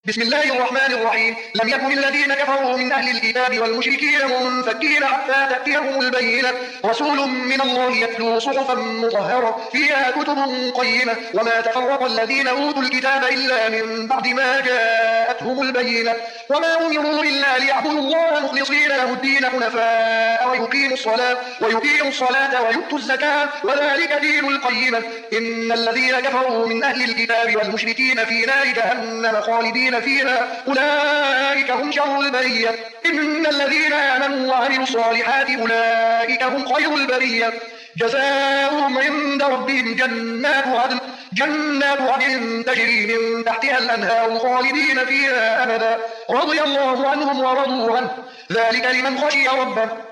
بسم الله الرحمن الرحيم. لم يكن الذين كفروا من أهل الكتاب والمشركين منفكين حتى تأتيهم البينة، رسول من الله يتلو صحفا مطهرة فيها كتب قيمة. وما تفرق الذين أوتوا الكتاب إلا من بعد ما جاءتهم البينة، وما أمروا إلا ليعبدوا الله مخلصين له الدين حنفاء ويقيموا الصلاة ويؤتوا الزكاة وذلك دين القيمة. إن الذين كفروا من أهل الكتاب والمشركين في نار جهنم خالدين فيها أولئك هم شر البرية. إن الذين آمنوا وعملوا الصالحات أولئك هم خير البرية. جزاؤهم عند ربهم جنات عدن تجري من تحتها الأنهار خالدين فيها أبدا، رضي الله عنهم ورضوا عنه، ذلك لمن خشي ربه.